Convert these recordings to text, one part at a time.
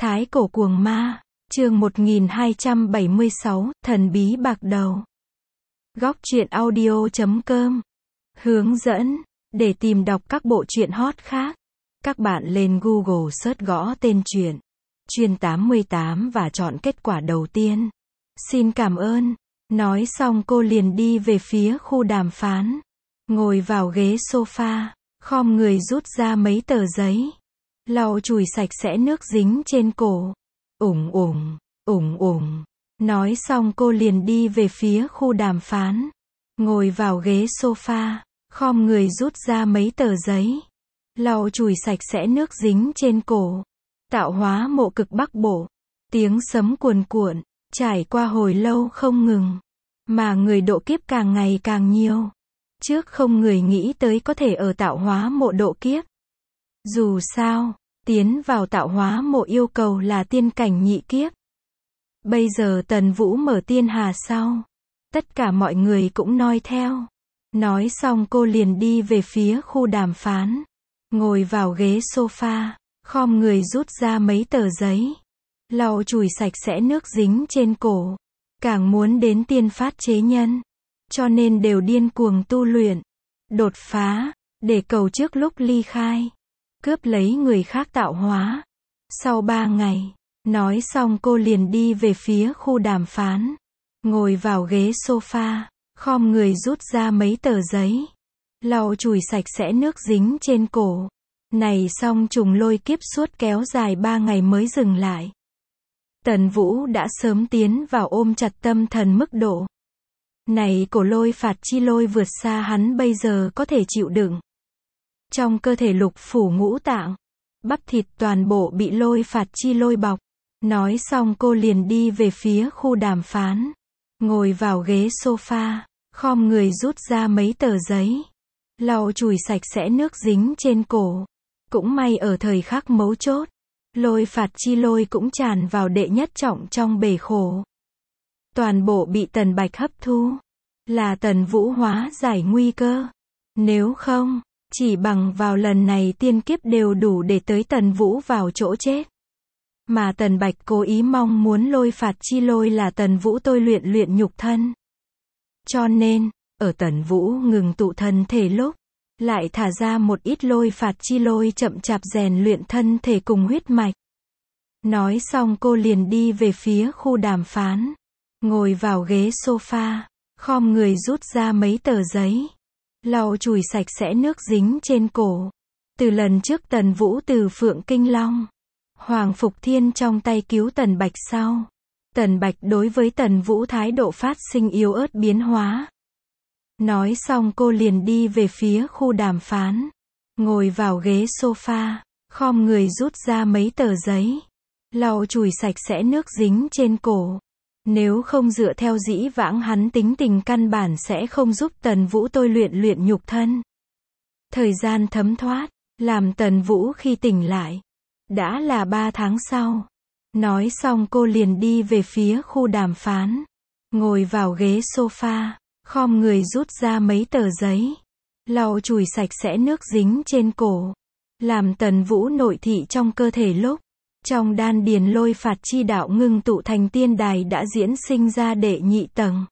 Thái cổ cuồng ma, chương 1276, thần bí bạc đầu. Góc truyện audio.com. Hướng dẫn, để tìm đọc các bộ truyện hot khác, các bạn lên Google search gõ tên truyện Chuyên 88 và chọn kết quả đầu tiên. Xin cảm ơn. Nói xong cô liền đi về phía khu đàm phán. Ngồi vào ghế sofa, khom người rút ra mấy tờ giấy. Lau chùi sạch sẽ nước dính trên cổ. Ủng ủng, ủng ủng. Nói xong cô liền đi về phía khu đàm phán. Ngồi vào ghế sofa, khom người rút ra mấy tờ giấy. Lau chùi sạch sẽ nước dính trên cổ. Tạo hóa mộ cực Bắc Bộ. Tiếng sấm cuồn cuộn, trải qua hồi lâu không ngừng. Mà người độ kiếp càng ngày càng nhiều. Trước không người nghĩ tới có thể ở tạo hóa mộ độ kiếp. Dù sao, tiến vào tạo hóa mộ yêu cầu là tiên cảnh nhị kiếp. Bây giờ Tần Vũ mở tiên hà sau. Tất cả mọi người cũng noi theo. Nói xong cô liền đi về phía khu đàm phán. Ngồi vào ghế sofa, khom người rút ra mấy tờ giấy. Lau chùi sạch sẽ nước dính trên cổ. Càng muốn đến tiên phát chế nhân. Cho nên đều điên cuồng tu luyện. Đột phá, để cầu trước lúc ly khai. Cướp lấy người khác tạo hóa. Sau 3 ngày, nói xong cô liền đi về phía khu đàm phán. Ngồi vào ghế sofa, khom người rút ra mấy tờ giấy. Lau chùi sạch sẽ nước dính trên cổ. Này xong trùng lôi kiếp suốt kéo dài 3 ngày mới dừng lại. Tần Vũ đã sớm tiến vào ôm chặt tâm thần mức độ. Này cổ lôi phạt chi lôi vượt xa hắn bây giờ có thể chịu đựng. Trong cơ thể lục phủ ngũ tạng, bắp thịt toàn bộ bị lôi phạt chi lôi bọc. Nói xong cô liền đi về phía khu đàm phán. Ngồi vào ghế sofa, khom người rút ra mấy tờ giấy. Lau chùi sạch sẽ nước dính trên cổ. Cũng may ở thời khắc mấu chốt, lôi phạt chi lôi cũng tràn vào đệ nhất trọng trong bể khổ. Toàn bộ bị Tần Bạch hấp thu. Là Tần Vũ hóa giải nguy cơ. Nếu không, chỉ bằng vào lần này tiên kiếp đều đủ để tới Tần Vũ vào chỗ chết. Mà Tần Bạch cố ý mong muốn lôi phạt chi lôi là Tần Vũ tôi luyện nhục thân. Cho nên, ở Tần Vũ ngừng tụ thân thể lúc, lại thả ra một ít lôi phạt chi lôi chậm chạp rèn luyện thân thể cùng huyết mạch. Nói xong cô liền đi về phía khu đàm phán. Ngồi vào ghế sofa, khom người rút ra mấy tờ giấy. Lau chùi sạch sẽ nước dính trên cổ. Từ lần trước Tần Vũ từ Phượng Kinh Long, Hoàng Phục Thiên trong tay cứu Tần Bạch sau. Tần Bạch đối với Tần Vũ thái độ phát sinh yếu ớt biến hóa. Nói xong cô liền đi về phía khu đàm phán. Ngồi vào ghế sofa, khom người rút ra mấy tờ giấy. Lau chùi sạch sẽ nước dính trên cổ. Nếu không dựa theo dĩ vãng hắn tính tình căn bản sẽ không giúp Tần Vũ tôi luyện nhục thân. Thời gian thấm thoát, làm Tần Vũ khi tỉnh lại. Đã là 3 tháng sau. Nói xong cô liền đi về phía khu đàm phán. Ngồi vào ghế sofa, khom người rút ra mấy tờ giấy. Lau chùi sạch sẽ nước dính trên cổ. Làm Tần Vũ nội thị trong cơ thể lúc. Trong đan điền lôi phạt chi đạo ngưng tụ thành tiên đài đã diễn sinh ra đệ nhị tầng.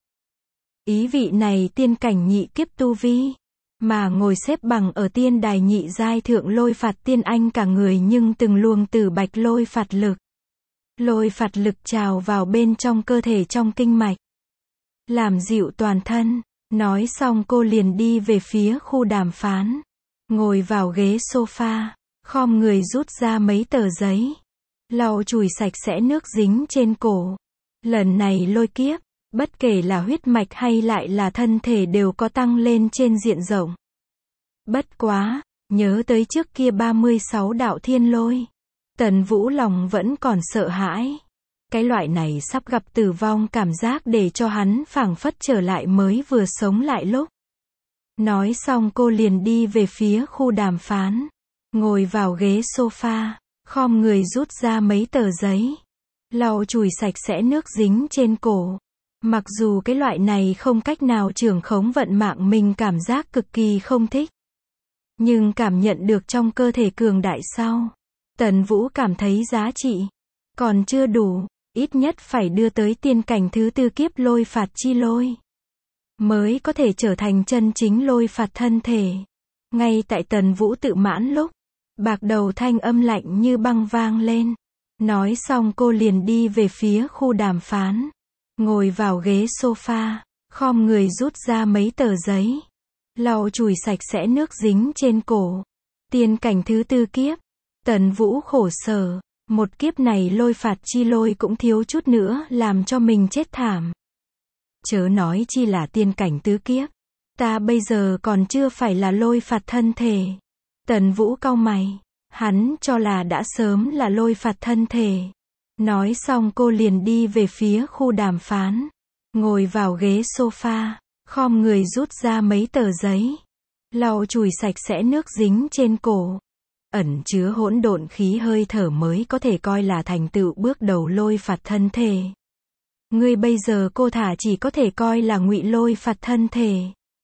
Ý vị này tiên cảnh nhị kiếp tu vi. Mà ngồi xếp bằng ở tiên đài nhị giai thượng lôi phạt tiên anh cả người nhưng từng luồng tử bạch lôi phạt lực. Lôi phạt lực trào vào bên trong cơ thể trong kinh mạch. Làm dịu toàn thân. Nói xong cô liền đi về phía khu đàm phán. Ngồi vào ghế sofa, khom người rút ra mấy tờ giấy. Lau chùi sạch sẽ nước dính trên cổ. Lần này lôi kiếp, bất kể là huyết mạch hay lại là thân thể đều có tăng lên trên diện rộng. Bất quá, nhớ tới trước kia 36 đạo thiên lôi. Tần Vũ lòng vẫn còn sợ hãi. Cái loại này sắp gặp tử vong cảm giác để cho hắn phảng phất trở lại mới vừa sống lại lúc. Nói xong cô liền đi về phía khu đàm phán. Ngồi vào ghế sofa. Khom người rút ra mấy tờ giấy. Lau chùi sạch sẽ nước dính trên cổ. Mặc dù cái loại này không cách nào trưởng khống vận mạng mình cảm giác cực kỳ không thích. Nhưng cảm nhận được trong cơ thể cường đại sau. Tần Vũ cảm thấy giá trị. Còn chưa đủ, ít nhất phải đưa tới tiên cảnh thứ tư kiếp lôi phạt chi lôi. Mới có thể trở thành chân chính lôi phạt thân thể. Ngay tại Tần Vũ tự mãn lúc, Bạc Đầu thanh âm lạnh như băng vang lên. Nói xong cô liền đi về phía khu đàm phán. Ngồi vào ghế sofa, khom người rút ra mấy tờ giấy. Lau chùi sạch sẽ nước dính trên cổ. Tiên cảnh thứ tư kiếp. Tần Vũ khổ sở. Một kiếp này lôi phạt chi lôi cũng thiếu chút nữa làm cho mình chết thảm. Chớ nói chi là tiên cảnh tứ kiếp. Ta bây giờ còn chưa phải là lôi phạt thân thể. Tần Vũ cau mày. Hắn cho là đã sớm là lôi phạt thân thể. Nói xong cô liền đi về phía khu đàm phán. Ngồi vào ghế sofa, khom người rút ra mấy tờ giấy. Lau chùi sạch sẽ nước dính trên cổ. Ẩn chứa hỗn độn khí hơi thở mới có thể coi là thành tựu bước đầu lôi phạt thân thể. Ngươi bây giờ cô thả chỉ có thể coi là ngụy lôi phạt thân thể.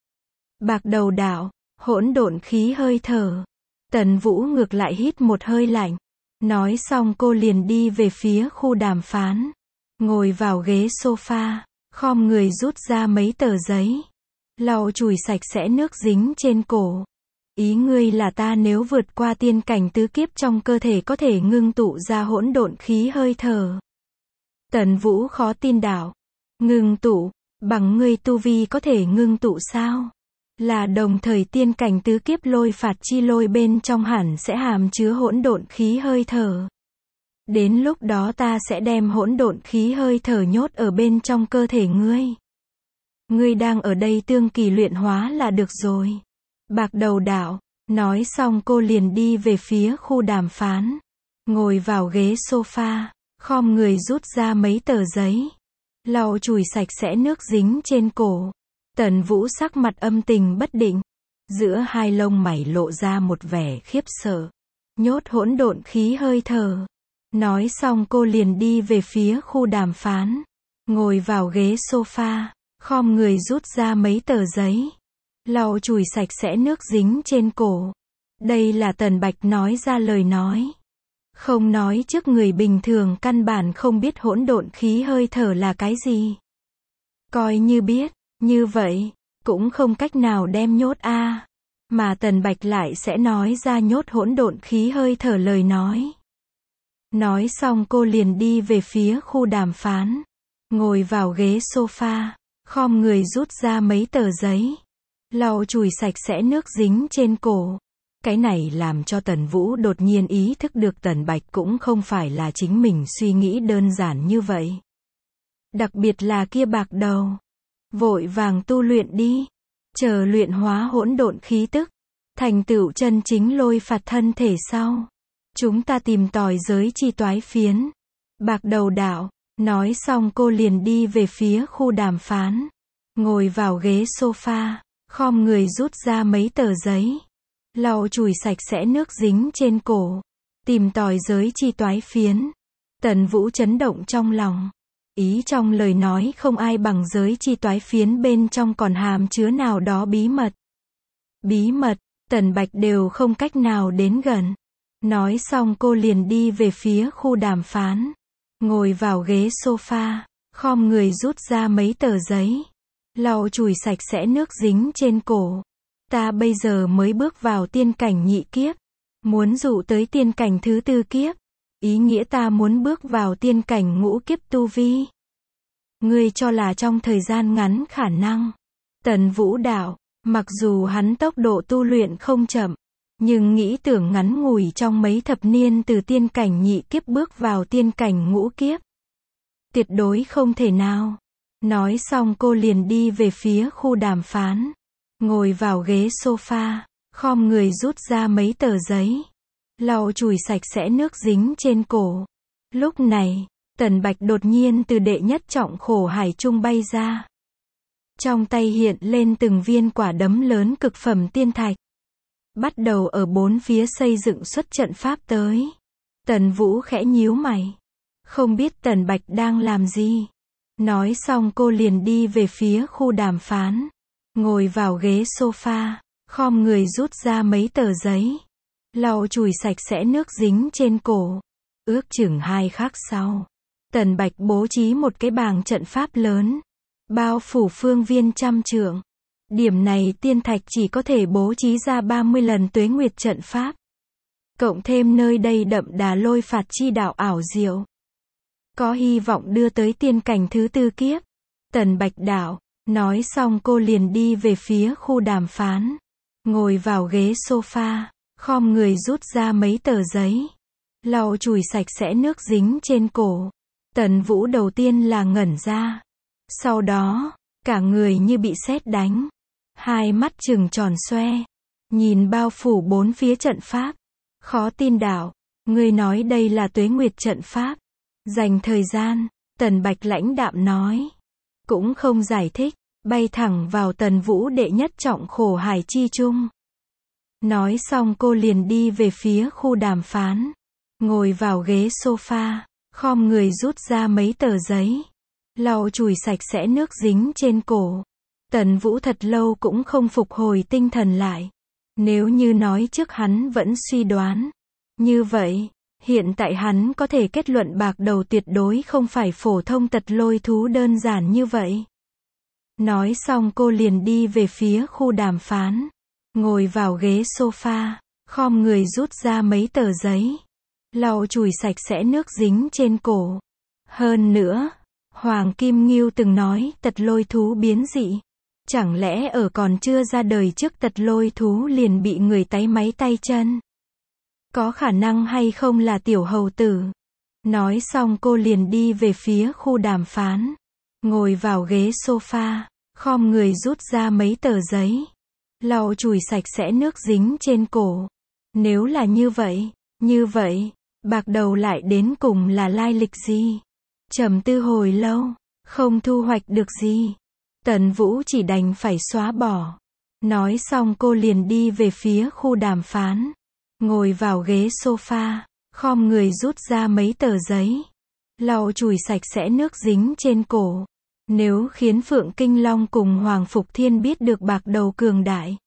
Bạc Đầu đạo, hỗn độn khí hơi thở. Tần Vũ ngược lại hít một hơi lạnh. Nói xong cô liền đi về phía khu đàm phán. Ngồi vào ghế sofa, khom người rút ra mấy tờ giấy. Lau chùi sạch sẽ nước dính trên cổ. Ý ngươi là ta nếu vượt qua tiên cảnh tứ kiếp trong cơ thể có thể ngưng tụ ra hỗn độn khí hơi thở. Tần Vũ khó tin đạo. Ngưng tụ, bằng ngươi tu vi có thể ngưng tụ sao? Là đồng thời tiên cảnh tứ kiếp lôi phạt chi lôi bên trong hẳn sẽ hàm chứa hỗn độn khí hơi thở. Đến lúc đó ta sẽ đem hỗn độn khí hơi thở nhốt ở bên trong cơ thể ngươi. Ngươi đang ở đây tương kỳ luyện hóa là được rồi. Bạc Đầu đạo. Nói xong cô liền đi về phía khu đàm phán. Ngồi vào ghế sofa, khom người rút ra mấy tờ giấy. Lau chùi sạch sẽ nước dính trên cổ. Tần Vũ sắc mặt âm tình bất định. Giữa hai lông mày lộ ra một vẻ khiếp sợ. Nhốt hỗn độn khí hơi thở. Nói xong cô liền đi về phía khu đàm phán. Ngồi vào ghế sofa, khom người rút ra mấy tờ giấy. Lau chùi sạch sẽ nước dính trên cổ. Đây là Tần Bạch nói ra lời nói. Không nói trước người bình thường căn bản không biết hỗn độn khí hơi thở là cái gì. Coi như biết, như vậy, cũng không cách nào đem nhốt a. Mà Tần Bạch lại sẽ nói ra nhốt hỗn độn khí hơi thở lời nói. Nói xong cô liền đi về phía khu đàm phán. Ngồi vào ghế sofa, khom người rút ra mấy tờ giấy. Lau chùi sạch sẽ nước dính trên cổ. Cái này làm cho Tần Vũ đột nhiên ý thức được Tần Bạch cũng không phải là chính mình suy nghĩ đơn giản như vậy. Đặc biệt là kia Bạc Đầu. Vội vàng tu luyện đi. Chờ luyện hóa hỗn độn khí tức. Thành tựu chân chính lôi phạt thân thể sau. Chúng ta tìm tòi giới chi toái phiến. Bạc Đầu đạo. Nói xong cô liền đi về phía khu đàm phán. Ngồi vào ghế sofa, khom người rút ra mấy tờ giấy. Lau chùi sạch sẽ nước dính trên cổ. Tìm tòi giới chi toái phiến. Tần Vũ chấn động trong lòng. Ý trong lời nói không ai bằng giới chi toái phiến bên trong còn hàm chứa nào đó bí mật. Bí mật, Tần Bạch đều không cách nào đến gần. Nói xong cô liền đi về phía khu đàm phán. Ngồi vào ghế sofa, khom người rút ra mấy tờ giấy. Lau chùi sạch sẽ nước dính trên cổ. Ta bây giờ mới bước vào tiên cảnh nhị kiếp. Muốn dụ tới tiên cảnh thứ tư kiếp. Ý nghĩa ta muốn bước vào tiên cảnh ngũ kiếp tu vi. Ngươi cho là trong thời gian ngắn khả năng. Tần Vũ đạo, mặc dù hắn tốc độ tu luyện không chậm. Nhưng nghĩ tưởng ngắn ngủi trong mấy thập niên từ tiên cảnh nhị kiếp bước vào tiên cảnh ngũ kiếp. Tuyệt đối không thể nào. Nói xong cô liền đi về phía khu đàm phán. Ngồi vào ghế sofa, khom người rút ra mấy tờ giấy. Lau chùi sạch sẽ nước dính trên cổ. Lúc này, Tần Bạch đột nhiên từ đệ nhất trọng khổ hải trung bay ra. Trong tay hiện lên từng viên quả đấm lớn cực phẩm tiên thạch. Bắt đầu ở bốn phía xây dựng xuất trận pháp tới. Tần Vũ khẽ nhíu mày. Không biết Tần Bạch đang làm gì. Nói xong cô liền đi về phía khu đàm phán. Ngồi vào ghế sofa, khom người rút ra mấy tờ giấy. Lau chùi sạch sẽ nước dính trên cổ. Ước chừng 2 khắc sau, Tần Bạch bố trí một cái bảng trận pháp lớn, bao phủ phương viên trăm trượng. Điểm này tiên thạch chỉ có thể bố trí ra 30 lần tuế nguyệt trận pháp. Cộng thêm nơi đây đậm đà lôi phạt chi đạo ảo diệu, có hy vọng đưa tới tiên cảnh thứ 4 kiếp. Tần Bạch đạo, nói xong cô liền đi về phía khu đàm phán. Ngồi vào ghế sofa, khom người rút ra mấy tờ giấy, lau chùi sạch sẽ nước dính trên cổ. Tần Vũ đầu tiên là ngẩn ra. Sau đó, cả người như bị sét đánh. Hai mắt trừng tròn xoe, nhìn bao phủ bốn phía trận pháp. Khó tin đạo, ngươi nói đây là tuế nguyệt trận pháp. Dành thời gian, Tần Bạch lãnh đạm nói. Cũng không giải thích, bay thẳng vào Tần Vũ đệ nhất trọng khổ hải chi chung. Nói xong cô liền đi về phía khu đàm phán. Ngồi vào ghế sofa, khom người rút ra mấy tờ giấy, lau chùi sạch sẽ nước dính trên cổ. Tần Vũ thật lâu cũng không phục hồi tinh thần lại. Nếu như nói trước hắn vẫn suy đoán. Như vậy, hiện tại hắn có thể kết luận bạc đầu tuyệt đối không phải phổ thông tật lôi thú đơn giản như vậy. Nói xong cô liền đi về phía khu đàm phán. Ngồi vào ghế sofa, khom người rút ra mấy tờ giấy, lau chùi sạch sẽ nước dính trên cổ. Hơn nữa, Hoàng Kim Ngưu từng nói tật lôi thú biến dị. Chẳng lẽ ở còn chưa ra đời trước tật lôi thú liền bị người táy máy tay chân? Có khả năng hay không là tiểu hầu tử? Nói xong cô liền đi về phía khu đàm phán. Ngồi vào ghế sofa, khom người rút ra mấy tờ giấy, lau chùi sạch sẽ nước dính trên cổ. Nếu là như vậy, bạc đầu lại đến cùng là lai lịch gì? Trầm tư hồi lâu, không thu hoạch được gì. Tần Vũ chỉ đành phải xóa bỏ. Nói xong cô liền đi về phía khu đàm phán. Ngồi vào ghế sofa, khom người rút ra mấy tờ giấy, lau chùi sạch sẽ nước dính trên cổ. Nếu khiến Phượng Kinh Long cùng Hoàng Phục Thiên biết được bạc đầu cường đại,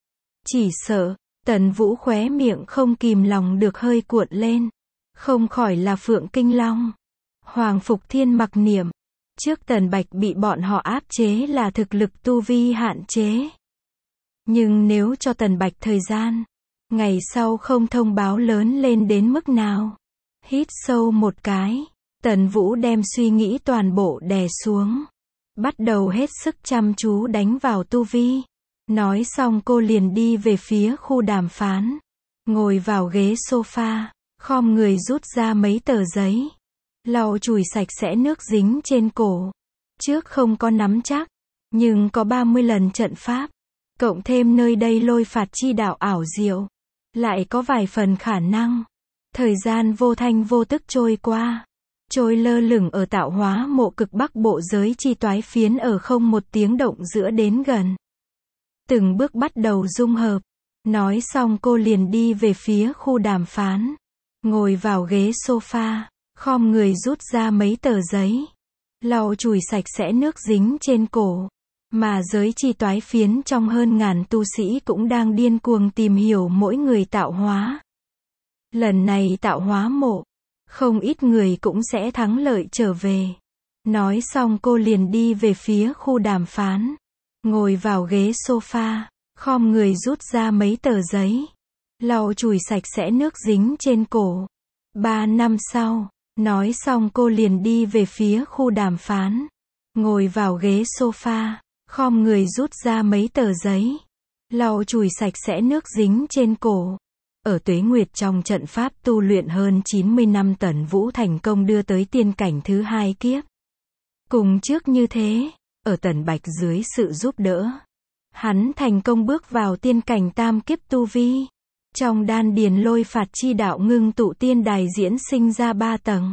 chỉ sợ, Tần Vũ khóe miệng không kìm lòng được hơi cuộn lên. Không khỏi là Phượng Kinh Long, Hoàng Phục Thiên mặc niệm. Trước Tần Bạch bị bọn họ áp chế là thực lực tu vi hạn chế. Nhưng nếu cho Tần Bạch thời gian, ngày sau không thông báo lớn lên đến mức nào. Hít sâu một cái, Tần Vũ đem suy nghĩ toàn bộ đè xuống. Bắt đầu hết sức chăm chú đánh vào tu vi. Nói xong cô liền đi về phía khu đàm phán. Ngồi vào ghế sofa, khom người rút ra mấy tờ giấy, lau chùi sạch sẽ nước dính trên cổ. Trước không có nắm chắc, nhưng có 30 lần trận pháp, cộng thêm nơi đây lôi phạt chi đạo ảo diệu, lại có vài phần khả năng. Thời gian vô thanh vô tức trôi qua, trôi lơ lửng ở tạo hóa mộ cực bắc bộ giới chi toái phiến ở không một tiếng động giữa đến gần. Từng bước bắt đầu dung hợp. Nói xong cô liền đi về phía khu đàm phán. Ngồi vào ghế sofa, khom người rút ra mấy tờ giấy, lau chùi sạch sẽ nước dính trên cổ. Mà giới chi toái phiến trong hơn ngàn tu sĩ cũng đang điên cuồng tìm hiểu mỗi người tạo hóa. Lần này tạo hóa mộ, không ít người cũng sẽ thắng lợi trở về. Nói xong cô liền đi về phía khu đàm phán. Ngồi vào ghế sofa, khom người rút ra mấy tờ giấy, lau chùi sạch sẽ nước dính trên cổ. 3 năm sau, nói xong cô liền đi về phía khu đàm phán. Ngồi vào ghế sofa, khom người rút ra mấy tờ giấy, lau chùi sạch sẽ nước dính trên cổ. Ở tuế nguyệt trong trận pháp tu luyện hơn 90 năm, Tần Vũ thành công đưa tới tiên cảnh thứ 2 kiếp. Cùng trước như thế, ở Tần Bạch dưới sự giúp đỡ, hắn thành công bước vào tiên cảnh tam kiếp tu vi. Trong đan điền lôi phạt chi đạo ngưng tụ tiên đài diễn sinh ra 3 tầng.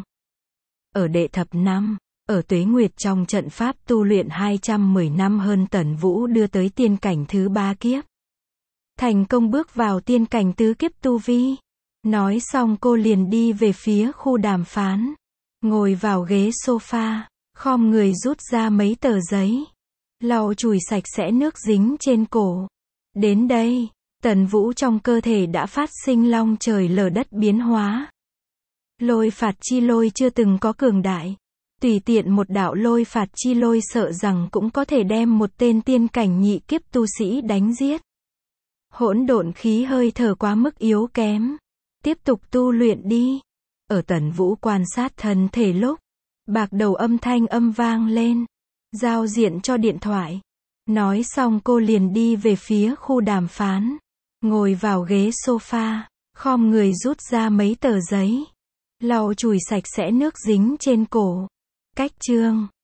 Ở đệ thập năm, ở tuế nguyệt trong trận pháp tu luyện 210 năm hơn, Tần Vũ đưa tới tiên cảnh thứ 3 kiếp. Thành công bước vào tiên cảnh tứ kiếp tu vi. Nói xong cô liền đi về phía khu đàm phán. Ngồi vào ghế sofa, khom người rút ra mấy tờ giấy, lau chùi sạch sẽ nước dính trên cổ. Đến đây, Tần Vũ trong cơ thể đã phát sinh long trời lở đất biến hóa. Lôi phạt chi lôi chưa từng có cường đại. Tùy tiện một đạo lôi phạt chi lôi sợ rằng cũng có thể đem một tên tiên cảnh nhị kiếp tu sĩ đánh giết. Hỗn độn khí hơi thở quá mức yếu kém. Tiếp tục tu luyện đi. Ở Tần Vũ quan sát thân thể lúc, bạc đầu âm thanh âm vang lên. Giao diện cho điện thoại. Nói xong cô liền đi về phía khu đàm phán. Ngồi vào ghế sofa, khom người rút ra mấy tờ giấy. Lau chùi sạch sẽ nước dính trên cổ. Cách chương